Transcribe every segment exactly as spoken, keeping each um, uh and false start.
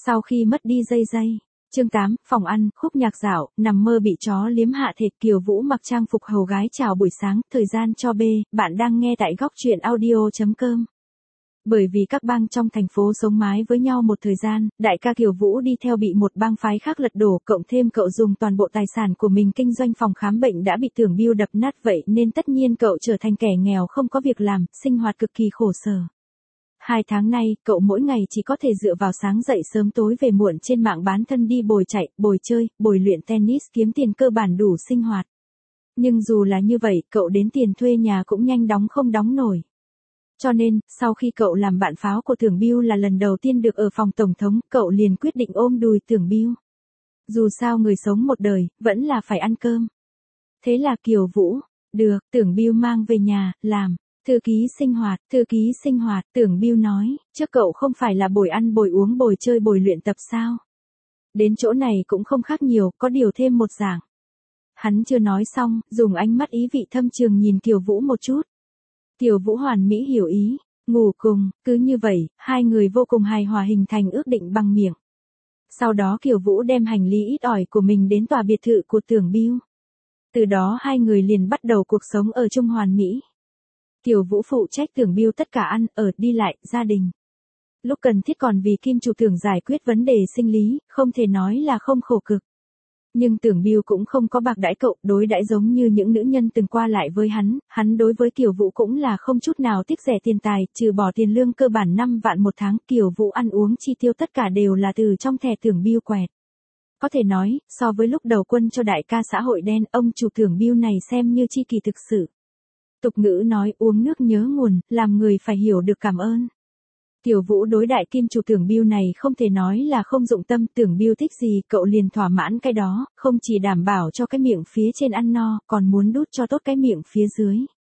Sau khi mất đi dây dây. Chương tám, phòng ăn, khúc nhạc dạo, nằm mơ bị chó liếm hạ thịt. Kiều Vũ mặc trang phục hầu gái chào buổi sáng, thời gian cho B, bạn đang nghe tại góc truyện audio.com. Bởi vì các bang trong thành phố sống mái với nhau một thời gian, đại ca Kiều Vũ đi theo bị một bang phái khác lật đổ, cộng thêm cậu dùng toàn bộ tài sản của mình kinh doanh phòng khám bệnh đã bị Tưởng Biêu đập nát, vậy nên tất nhiên cậu trở thành kẻ nghèo không có việc làm, sinh hoạt cực kỳ khổ sở. Hai tháng nay, cậu mỗi ngày chỉ có thể dựa vào sáng dậy sớm tối về muộn trên mạng bán thân đi bồi chạy, bồi chơi, bồi luyện tennis kiếm tiền cơ bản đủ sinh hoạt. Nhưng dù là như vậy, cậu đến tiền thuê nhà cũng nhanh đóng không đóng nổi. Cho nên, sau khi cậu làm bạn pháo của Tưởng Biêu là lần đầu tiên được ở phòng tổng thống, cậu liền quyết định ôm đùi Tưởng Biêu. Dù sao người sống một đời, vẫn là phải ăn cơm. Thế là Kiều Vũ, được, Tưởng Biêu mang về nhà, làm. Thư ký sinh hoạt, thư ký sinh hoạt, Tưởng Biêu nói, trước cậu không phải là bồi ăn bồi uống bồi chơi bồi luyện tập sao? Đến chỗ này cũng không khác nhiều, có điều thêm một dạng. Hắn chưa nói xong, dùng ánh mắt ý vị thâm trường nhìn Kiều Vũ một chút. Kiều Vũ hoàn mỹ hiểu ý, ngủ cùng, cứ như vậy, hai người vô cùng hài hòa hình thành ước định bằng miệng. Sau đó Kiều Vũ đem hành lý ít ỏi của mình đến tòa biệt thự của Tưởng Biêu. Từ đó hai người liền bắt đầu cuộc sống ở chung hoàn mỹ. Kiều Vũ phụ trách Tưởng Biêu tất cả ăn, ở, đi lại, gia đình. Lúc cần thiết còn vì Kim Chủ Tưởng giải quyết vấn đề sinh lý, không thể nói là không khổ cực. Nhưng Tưởng Biêu cũng không có bạc đãi cậu, đối đãi giống như những nữ nhân từng qua lại với hắn, hắn đối với Kiều Vũ cũng là không chút nào tiếc rẻ tiền tài, trừ bỏ tiền lương cơ bản năm vạn một tháng, Kiều Vũ ăn uống chi tiêu tất cả đều là từ trong thẻ Tưởng Biêu quẹt. Có thể nói, so với lúc đầu quân cho đại ca xã hội đen, ông chủ Tưởng Biêu này xem như chi kỷ thực sự. Tục ngữ nói uống nước nhớ nguồn, làm người phải hiểu được cảm ơn. Kiều Vũ đối đại Kim Chủ Tưởng Biêu này không thể nói là không dụng tâm, Tưởng Biêu thích gì cậu liền thỏa mãn cái đó, không chỉ đảm bảo cho cái miệng phía trên ăn no, còn muốn đút cho tốt cái miệng phía dưới.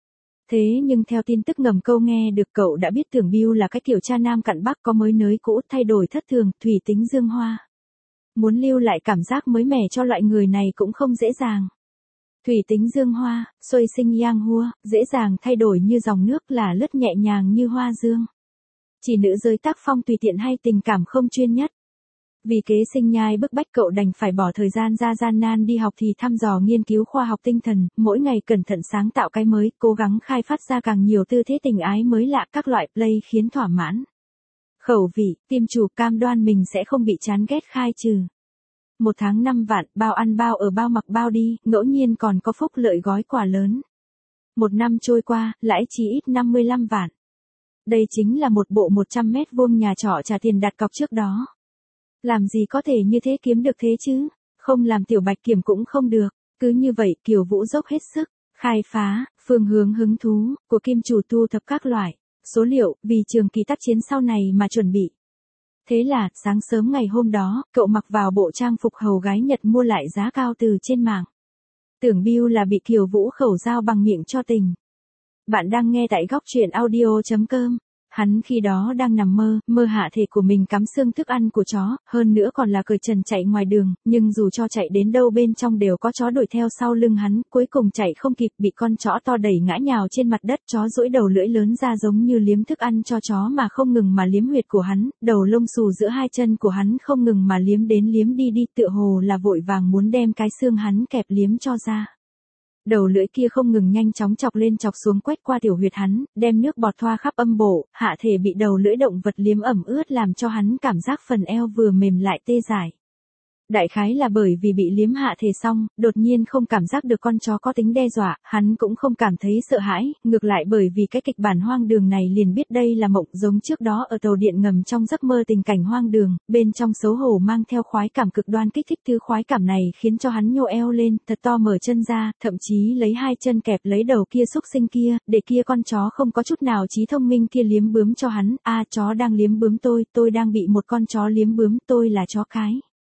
Thế nhưng theo tin tức ngầm câu nghe được cậu đã biết Tưởng Biêu là cái kiểu cha nam cặn bắc có mới nới cũ, thay đổi thất thường, thủy tính dương hoa. Muốn lưu lại cảm giác mới mẻ cho loại người này cũng không dễ dàng. Thủy tính dương hoa, xuôi sinh yang hua, dễ dàng thay đổi như dòng nước, là lướt nhẹ nhàng như hoa dương. Chỉ nữ giới tác phong tùy tiện hay tình cảm không chuyên nhất. Vì kế sinh nhai bức bách cậu đành phải bỏ thời gian ra gian nan đi học thì thăm dò nghiên cứu khoa học tinh thần, mỗi ngày cẩn thận sáng tạo cái mới, cố gắng khai phát ra càng nhiều tư thế tình ái mới lạ, các loại play khiến thỏa mãn. Khẩu vị, Kim Chủ cam đoan mình sẽ không bị chán ghét khai trừ. Một tháng năm vạn, bao ăn bao ở bao mặc bao đi, ngẫu nhiên còn có phúc lợi gói quà lớn. Một năm trôi qua, lãi chí ít năm mươi lăm vạn. Đây chính là một bộ một trăm mét vuông nhà trọ trả tiền đặt cọc trước đó. Làm gì có thể như thế kiếm được thế chứ? Không làm Tiểu Bạch Kiểm cũng không được. Cứ như vậy Kiều Vũ dốc hết sức, khai phá, phương hướng hứng thú, của Kim Chủ thu thập các loại, số liệu, vì trường kỳ tác chiến sau này mà chuẩn bị. Thế là, sáng sớm ngày hôm đó, cậu mặc vào bộ trang phục hầu gái Nhật mua lại giá cao từ trên mạng. Tưởng Biêu là bị Kiều Vũ khẩu giao bằng miệng cho tình. Bạn đang nghe tại góc truyện audio.com. Hắn khi đó đang nằm mơ, mơ hạ thể của mình cắm xương thức ăn của chó, hơn nữa còn là cởi trần chạy ngoài đường, nhưng dù cho chạy đến đâu bên trong đều có chó đuổi theo sau lưng hắn, cuối cùng chạy không kịp bị con chó to đẩy ngã nhào trên mặt đất, chó duỗi đầu lưỡi lớn ra giống như liếm thức ăn cho chó mà không ngừng mà liếm huyệt của hắn, đầu lông xù giữa hai chân của hắn không ngừng mà liếm đến liếm đi đi, tựa hồ là vội vàng muốn đem cái xương hắn kẹp liếm cho ra. Đầu lưỡi kia không ngừng nhanh chóng chọc lên chọc xuống quét qua tiểu huyệt hắn, đem nước bọt thoa khắp âm bộ, hạ thể bị đầu lưỡi động vật liếm ẩm ướt làm cho hắn cảm giác phần eo vừa mềm lại tê dại. Đại khái là bởi vì bị liếm hạ thể xong, đột nhiên không cảm giác được con chó có tính đe dọa, hắn cũng không cảm thấy sợ hãi, ngược lại bởi vì cái kịch bản hoang đường này liền biết đây là mộng, giống trước đó ở tàu điện ngầm trong giấc mơ tình cảnh hoang đường, bên trong xấu hổ mang theo khoái cảm cực đoan kích thích, thứ khoái cảm này khiến cho hắn nhô eo lên, thật to mở chân ra, thậm chí lấy hai chân kẹp lấy đầu kia xúc sinh kia, để kia con chó không có chút nào trí thông minh kia liếm bướm cho hắn, a chó đang liếm bướm tôi, tôi đang bị một con chó liếm bướm, tôi là chó cái.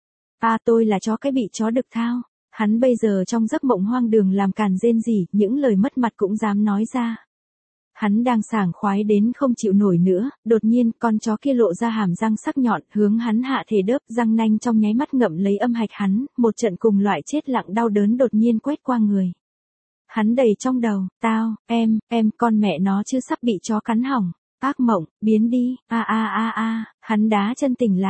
À tôi là chó cái bị chó đực thao. Hắn bây giờ trong giấc mộng hoang đường làm càn rên rỉ, những lời mất mặt cũng dám nói ra. Hắn đang sảng khoái đến không chịu nổi nữa, đột nhiên con chó kia lộ ra hàm răng sắc nhọn, hướng hắn hạ thể đớp, răng nanh trong nháy mắt ngậm lấy âm hạch hắn, một trận cùng loại chết lặng đau đớn đột nhiên quét qua người. Hắn đầy trong đầu, tao, em, em, con mẹ nó chứ sắp bị chó cắn hỏng. Ác mộng, biến đi, a a a a, hắn đá chân tỉnh lại.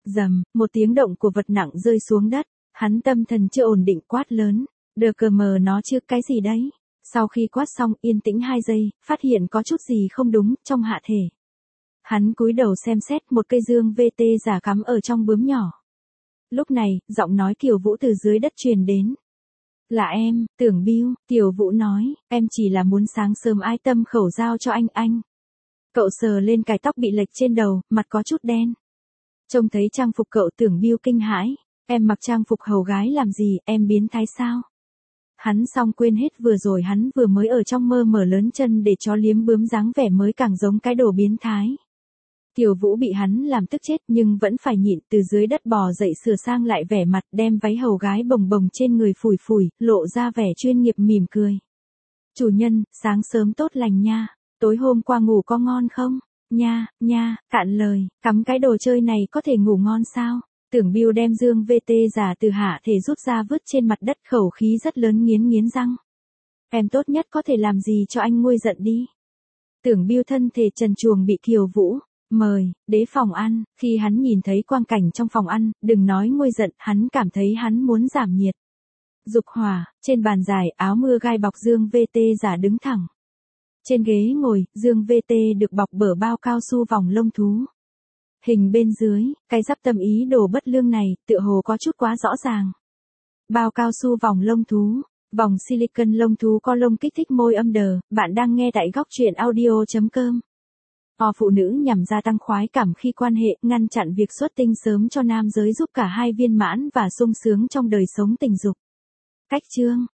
Rầm, một tiếng động của vật nặng rơi xuống đất, hắn tâm thần chưa ổn định quát lớn, đờ cờ mờ nó chứ cái gì đấy. Sau khi quát xong yên tĩnh hai giây, phát hiện có chút gì không đúng trong hạ thể. Hắn cúi đầu xem xét một cây dương vê tê giả cắm ở trong bướm nhỏ. Lúc này, giọng nói Kiều Vũ từ dưới đất truyền đến. Là em, Tưởng Biêu, Kiều Vũ nói, em chỉ là muốn sáng sớm ái tâm khẩu giao cho anh anh. Cậu sờ lên cài tóc bị lệch trên đầu, mặt có chút đen. Trông thấy trang phục cậu Tưởng Biêu kinh hãi, em mặc trang phục hầu gái làm gì, em biến thái sao? Hắn xong quên hết vừa rồi hắn vừa mới ở trong mơ mở lớn chân để chó liếm bướm dáng vẻ mới càng giống cái đồ biến thái. Kiều Vũ bị hắn làm tức chết nhưng vẫn phải nhịn từ dưới đất bò dậy sửa sang lại vẻ mặt đem váy hầu gái bồng bồng trên người phủi phủi, lộ ra vẻ chuyên nghiệp mỉm cười. Chủ nhân, sáng sớm tốt lành nha, tối hôm qua ngủ có ngon không? Nha, nha, cạn lời, cắm cái đồ chơi này có thể ngủ ngon sao? Tưởng Biêu đem dương vê tê giả từ hạ thể rút ra vứt trên mặt đất khẩu khí rất lớn nghiến nghiến răng. Em tốt nhất có thể làm gì cho anh nguôi giận đi. Tưởng Biêu thân thể trần truồng bị Kiều Vũ mời, đế phòng ăn, khi hắn nhìn thấy quang cảnh trong phòng ăn, đừng nói nguôi giận, hắn cảm thấy hắn muốn giảm nhiệt. Dục hỏa, trên bàn dài áo mưa gai bọc dương vê tê giả đứng thẳng. Trên ghế ngồi, dương vê tê được bọc bở bao cao su vòng lông thú. Hình bên dưới, cái giáp tâm ý đồ bất lương này, tựa hồ có chút quá rõ ràng. Bao cao su vòng lông thú, vòng silicon lông thú có lông kích thích môi âm đờ, bạn đang nghe tại góc truyện audio chấm com. O phụ nữ nhằm gia tăng khoái cảm khi quan hệ, ngăn chặn việc xuất tinh sớm cho nam giới giúp cả hai viên mãn và sung sướng trong đời sống tình dục. Cách chương,